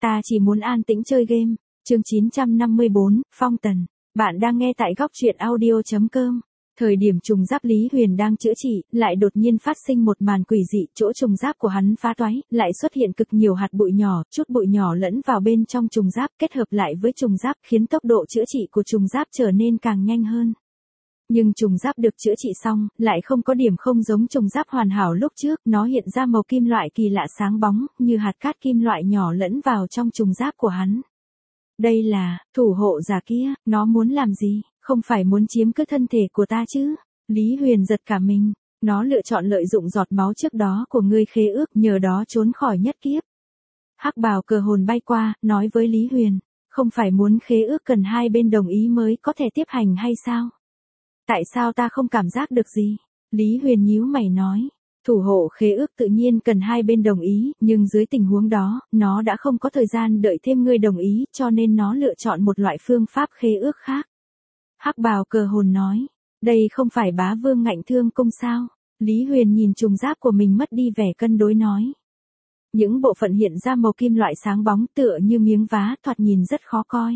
ta chỉ muốn an tĩnh chơi game. Chương 954, Phong Tần. Bạn đang nghe tại góc truyện audio.com. Thời điểm trùng giáp Lý Huyền đang chữa trị, lại đột nhiên phát sinh một màn quỷ dị, chỗ trùng giáp của hắn phá toái, lại xuất hiện cực nhiều hạt bụi nhỏ, chút bụi nhỏ lẫn vào bên trong trùng giáp, kết hợp lại với trùng giáp, khiến tốc độ chữa trị của trùng giáp trở nên càng nhanh hơn. Nhưng trùng giáp được chữa trị xong, lại không có điểm không giống trùng giáp hoàn hảo lúc trước, nó hiện ra màu kim loại kỳ lạ sáng bóng, như hạt cát kim loại nhỏ lẫn vào trong trùng giáp của hắn. Đây là, thủ hộ giả kia, nó muốn làm gì, không phải muốn chiếm cứ thân thể của ta chứ? Lý Huyền giật cả mình, nó lựa chọn lợi dụng giọt máu trước đó của ngươi khế ước, nhờ đó trốn khỏi nhất kiếp. Hắc bào cờ hồn bay qua, nói với Lý Huyền, không phải muốn khế ước cần hai bên đồng ý mới có thể tiếp hành hay sao? Tại sao ta không cảm giác được gì? Lý Huyền nhíu mày nói. Thủ hộ khế ước tự nhiên cần hai bên đồng ý, nhưng dưới tình huống đó, nó đã không có thời gian đợi thêm ngươi đồng ý, cho nên nó lựa chọn một loại phương pháp khế ước khác. Hắc bào cờ hồn nói, đây không phải bá vương ngạnh thương cung sao? Lý Huyền nhìn trùng giáp của mình mất đi vẻ cân đối nói. Những bộ phận hiện ra màu kim loại sáng bóng tựa như miếng vá, thoạt nhìn rất khó coi.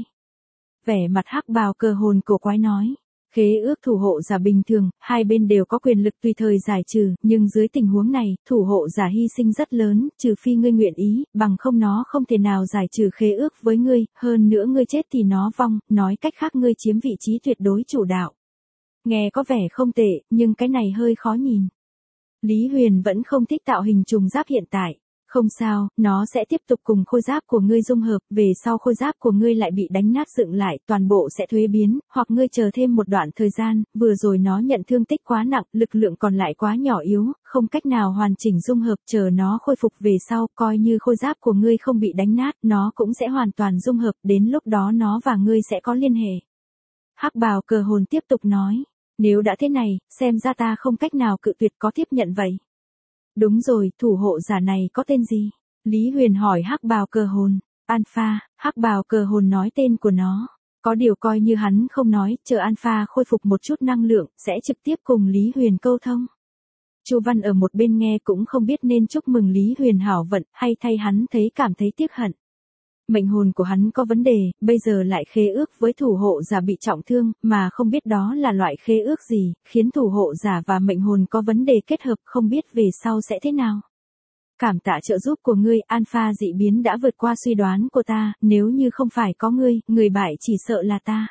Vẻ mặt hắc bào cờ hồn cổ quái nói. Khế ước thủ hộ giả bình thường, hai bên đều có quyền lực tùy thời giải trừ, nhưng dưới tình huống này, thủ hộ giả hy sinh rất lớn, trừ phi ngươi nguyện ý, bằng không nó không thể nào giải trừ khế ước với ngươi, hơn nữa ngươi chết thì nó vong, nói cách khác ngươi chiếm vị trí tuyệt đối chủ đạo. Nghe có vẻ không tệ, nhưng cái này hơi khó nhìn. Lý Huyền vẫn không thích tạo hình trùng giáp hiện tại. Không sao, nó sẽ tiếp tục cùng khôi giáp của ngươi dung hợp, về sau khôi giáp của ngươi lại bị đánh nát dựng lại, toàn bộ sẽ thuế biến, hoặc ngươi chờ thêm một đoạn thời gian, vừa rồi nó nhận thương tích quá nặng, lực lượng còn lại quá nhỏ yếu, không cách nào hoàn chỉnh dung hợp, chờ nó khôi phục về sau, coi như khôi giáp của ngươi không bị đánh nát, nó cũng sẽ hoàn toàn dung hợp, đến lúc đó nó và ngươi sẽ có liên hệ. Hắc bào cờ hồn tiếp tục nói, nếu đã thế này, xem ra ta không cách nào cự tuyệt có tiếp nhận vậy. Đúng rồi, thủ hộ giả này có tên gì? Lý Huyền hỏi hắc bào cờ hồn. Alpha, hắc bào cờ hồn nói tên của nó. Có điều coi như hắn không nói, chờ Alpha khôi phục một chút năng lượng, sẽ trực tiếp cùng Lý Huyền câu thông. Chu Văn ở một bên nghe cũng không biết nên chúc mừng Lý Huyền hảo vận, hay thay hắn cảm thấy tiếc hận. Mệnh hồn của hắn có vấn đề, bây giờ lại khế ước với thủ hộ giả bị trọng thương, mà không biết đó là loại khế ước gì, khiến thủ hộ giả và mệnh hồn có vấn đề kết hợp, không biết về sau sẽ thế nào. Cảm tạ trợ giúp của ngươi, Alpha dị biến đã vượt qua suy đoán của ta, nếu như không phải có ngươi, người bại chỉ sợ là ta.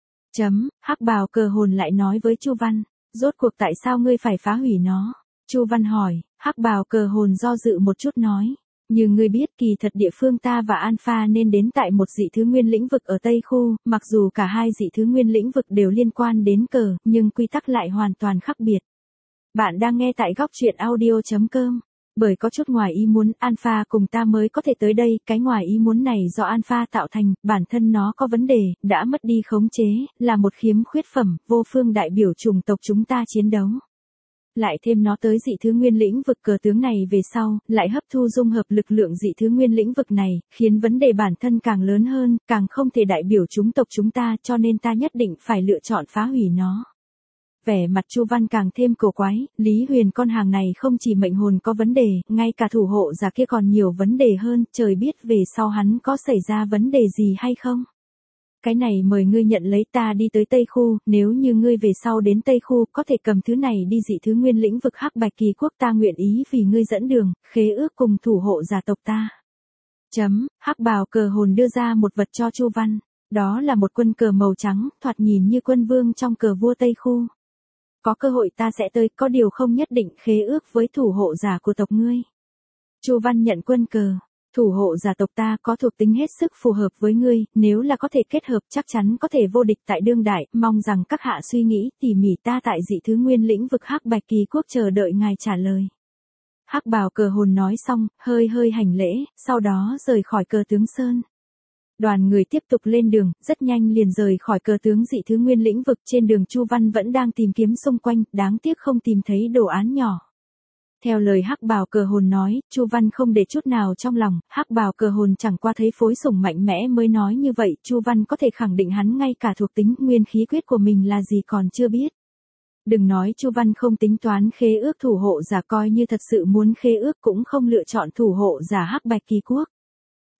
Hắc bào cờ hồn lại nói với Chu Văn, rốt cuộc tại sao ngươi phải phá hủy nó? Chu Văn hỏi, hắc bào cờ hồn do dự một chút nói. Như ngươi biết, kỳ thật địa phương ta và Alpha nên đến tại một dị thứ nguyên lĩnh vực ở Tây Khu, mặc dù cả hai dị thứ nguyên lĩnh vực đều liên quan đến cờ, nhưng quy tắc lại hoàn toàn khác biệt. Bạn đang nghe tại góc truyện audio.com. Bởi có chút ngoài ý muốn, Alpha cùng ta mới có thể tới đây, cái ngoài ý muốn này do Alpha tạo thành, bản thân nó có vấn đề, đã mất đi khống chế, là một khiếm khuyết phẩm, vô phương đại biểu chủng tộc chúng ta chiến đấu. Lại thêm nó tới dị thứ nguyên lĩnh vực cờ tướng này về sau, lại hấp thu dung hợp lực lượng dị thứ nguyên lĩnh vực này, khiến vấn đề bản thân càng lớn hơn, càng không thể đại biểu chủng tộc chúng ta, cho nên ta nhất định phải lựa chọn phá hủy nó. Vẻ mặt Chu Văn càng thêm cổ quái, Lý Huyền con hàng này không chỉ mệnh hồn có vấn đề, ngay cả thủ hộ giả kia còn nhiều vấn đề hơn, trời biết về sau hắn có xảy ra vấn đề gì hay không. Cái này mời ngươi nhận lấy, ta đi tới Tây Khu, nếu như ngươi về sau đến Tây Khu có thể cầm thứ này đi dị thứ nguyên lĩnh vực Hắc Bạch Kỳ Quốc, ta nguyện ý vì ngươi dẫn đường, khế ước cùng thủ hộ giả tộc ta. Hắc bào cờ hồn đưa ra một vật cho Chu Văn, đó là một quân cờ màu trắng, thoạt nhìn như quân vương trong cờ vua Tây Khu. Có cơ hội ta sẽ tới, có điều không nhất định khế ước với thủ hộ giả của tộc ngươi. Chu Văn nhận quân cờ. Thủ hộ giả tộc ta có thuộc tính hết sức phù hợp với ngươi, nếu là có thể kết hợp chắc chắn có thể vô địch tại đương đại, mong rằng các hạ suy nghĩ tỉ mỉ, ta tại dị thứ nguyên lĩnh vực Hắc Bạch Kỳ Quốc chờ đợi ngài trả lời. Hắc bào cờ hồn nói xong, hơi hành lễ, sau đó rời khỏi cờ tướng Sơn. Đoàn người tiếp tục lên đường, rất nhanh liền rời khỏi cờ tướng dị thứ nguyên lĩnh vực, trên đường Chu Văn vẫn đang tìm kiếm xung quanh, đáng tiếc không tìm thấy đồ án nhỏ. Theo lời hắc bào cờ hồn nói, Chu Văn không để chút nào trong lòng, hắc bào cờ hồn chẳng qua thấy phối sủng mạnh mẽ mới nói như vậy, Chu Văn có thể khẳng định hắn ngay cả thuộc tính nguyên khí quyết của mình là gì còn chưa biết. Đừng nói Chu Văn không tính toán khế ước thủ hộ giả, coi như thật sự muốn khế ước cũng không lựa chọn thủ hộ giả Hắc Bạch Kỳ Quốc.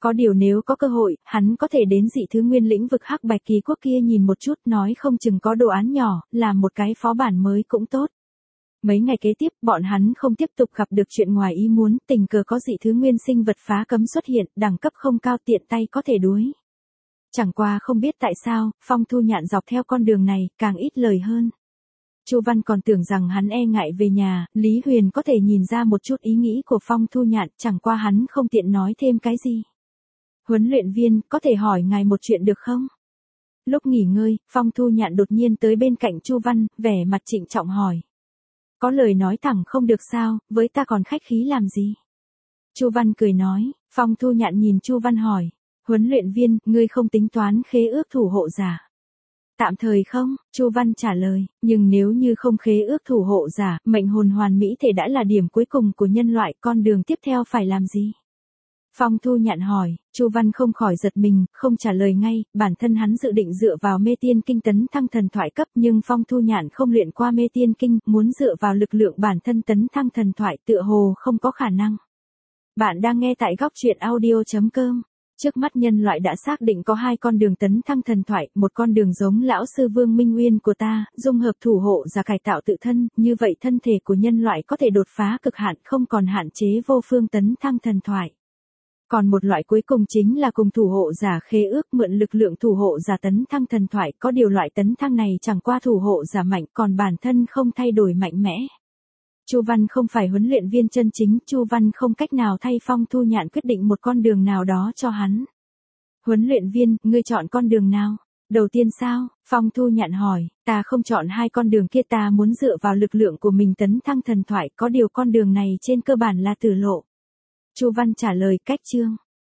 Có điều nếu có cơ hội, hắn có thể đến dị thứ nguyên lĩnh vực Hắc Bạch Kỳ Quốc kia nhìn một chút, nói không chừng có đồ án nhỏ, làm một cái phó bản mới cũng tốt. Mấy ngày kế tiếp, bọn hắn không tiếp tục gặp được chuyện ngoài ý muốn, tình cờ có dị thứ nguyên sinh vật phá cấm xuất hiện, đẳng cấp không cao tiện tay có thể đuối. Chẳng qua không biết tại sao, Phong Thu Nhạn dọc theo con đường này, càng ít lời hơn. Chu Văn còn tưởng rằng hắn e ngại về nhà, Lý Huyền có thể nhìn ra một chút ý nghĩ của Phong Thu Nhạn, chẳng qua hắn không tiện nói thêm cái gì. Huấn luyện viên, có thể hỏi ngài một chuyện được không? Lúc nghỉ ngơi, Phong Thu Nhạn đột nhiên tới bên cạnh Chu Văn, vẻ mặt trịnh trọng hỏi. Có lời nói thẳng không được sao, với ta còn khách khí làm gì? Chu Văn cười nói. Phong Thu Nhạn nhìn Chu Văn hỏi. Huấn luyện viên, ngươi không tính toán khế ước thủ hộ giả? Tạm thời không, Chu Văn trả lời, nhưng nếu như không khế ước thủ hộ giả, mệnh hồn hoàn mỹ thể đã là điểm cuối cùng của nhân loại, con đường tiếp theo phải làm gì? Phong Thu Nhạn hỏi, Chu Văn không khỏi giật mình, không trả lời ngay, bản thân hắn dự định dựa vào mê tiên kinh tấn thăng thần thoại cấp, nhưng Phong Thu Nhạn không luyện qua mê tiên kinh, muốn dựa vào lực lượng bản thân tấn thăng thần thoại tựa hồ không có khả năng. Bạn đang nghe tại góc truyện audio.com. Trước mắt nhân loại đã xác định có 2 con đường tấn thăng thần thoại, một con đường giống lão sư Vương Minh Uyên của ta, dung hợp thủ hộ giả cải tạo tự thân, như vậy thân thể của nhân loại có thể đột phá cực hạn, không còn hạn chế vô phương tấn thăng thần thoại. Còn một loại cuối cùng chính là cùng thủ hộ giả khế ước mượn lực lượng thủ hộ giả tấn thăng thần thoại, có điều loại tấn thăng này chẳng qua thủ hộ giả mạnh, còn bản thân không thay đổi mạnh mẽ. Chu Văn không phải huấn luyện viên chân chính, Chu Văn không cách nào thay Phong Thu Nhạn quyết định một con đường nào đó cho hắn. Huấn luyện viên, ngươi chọn con đường nào? Đầu tiên sao? Phong Thu Nhạn hỏi, ta không chọn 2 con đường kia, ta muốn dựa vào lực lượng của mình tấn thăng thần thoại, có điều con đường này trên cơ bản là tử lộ. Chu Văn trả lời, cách chương.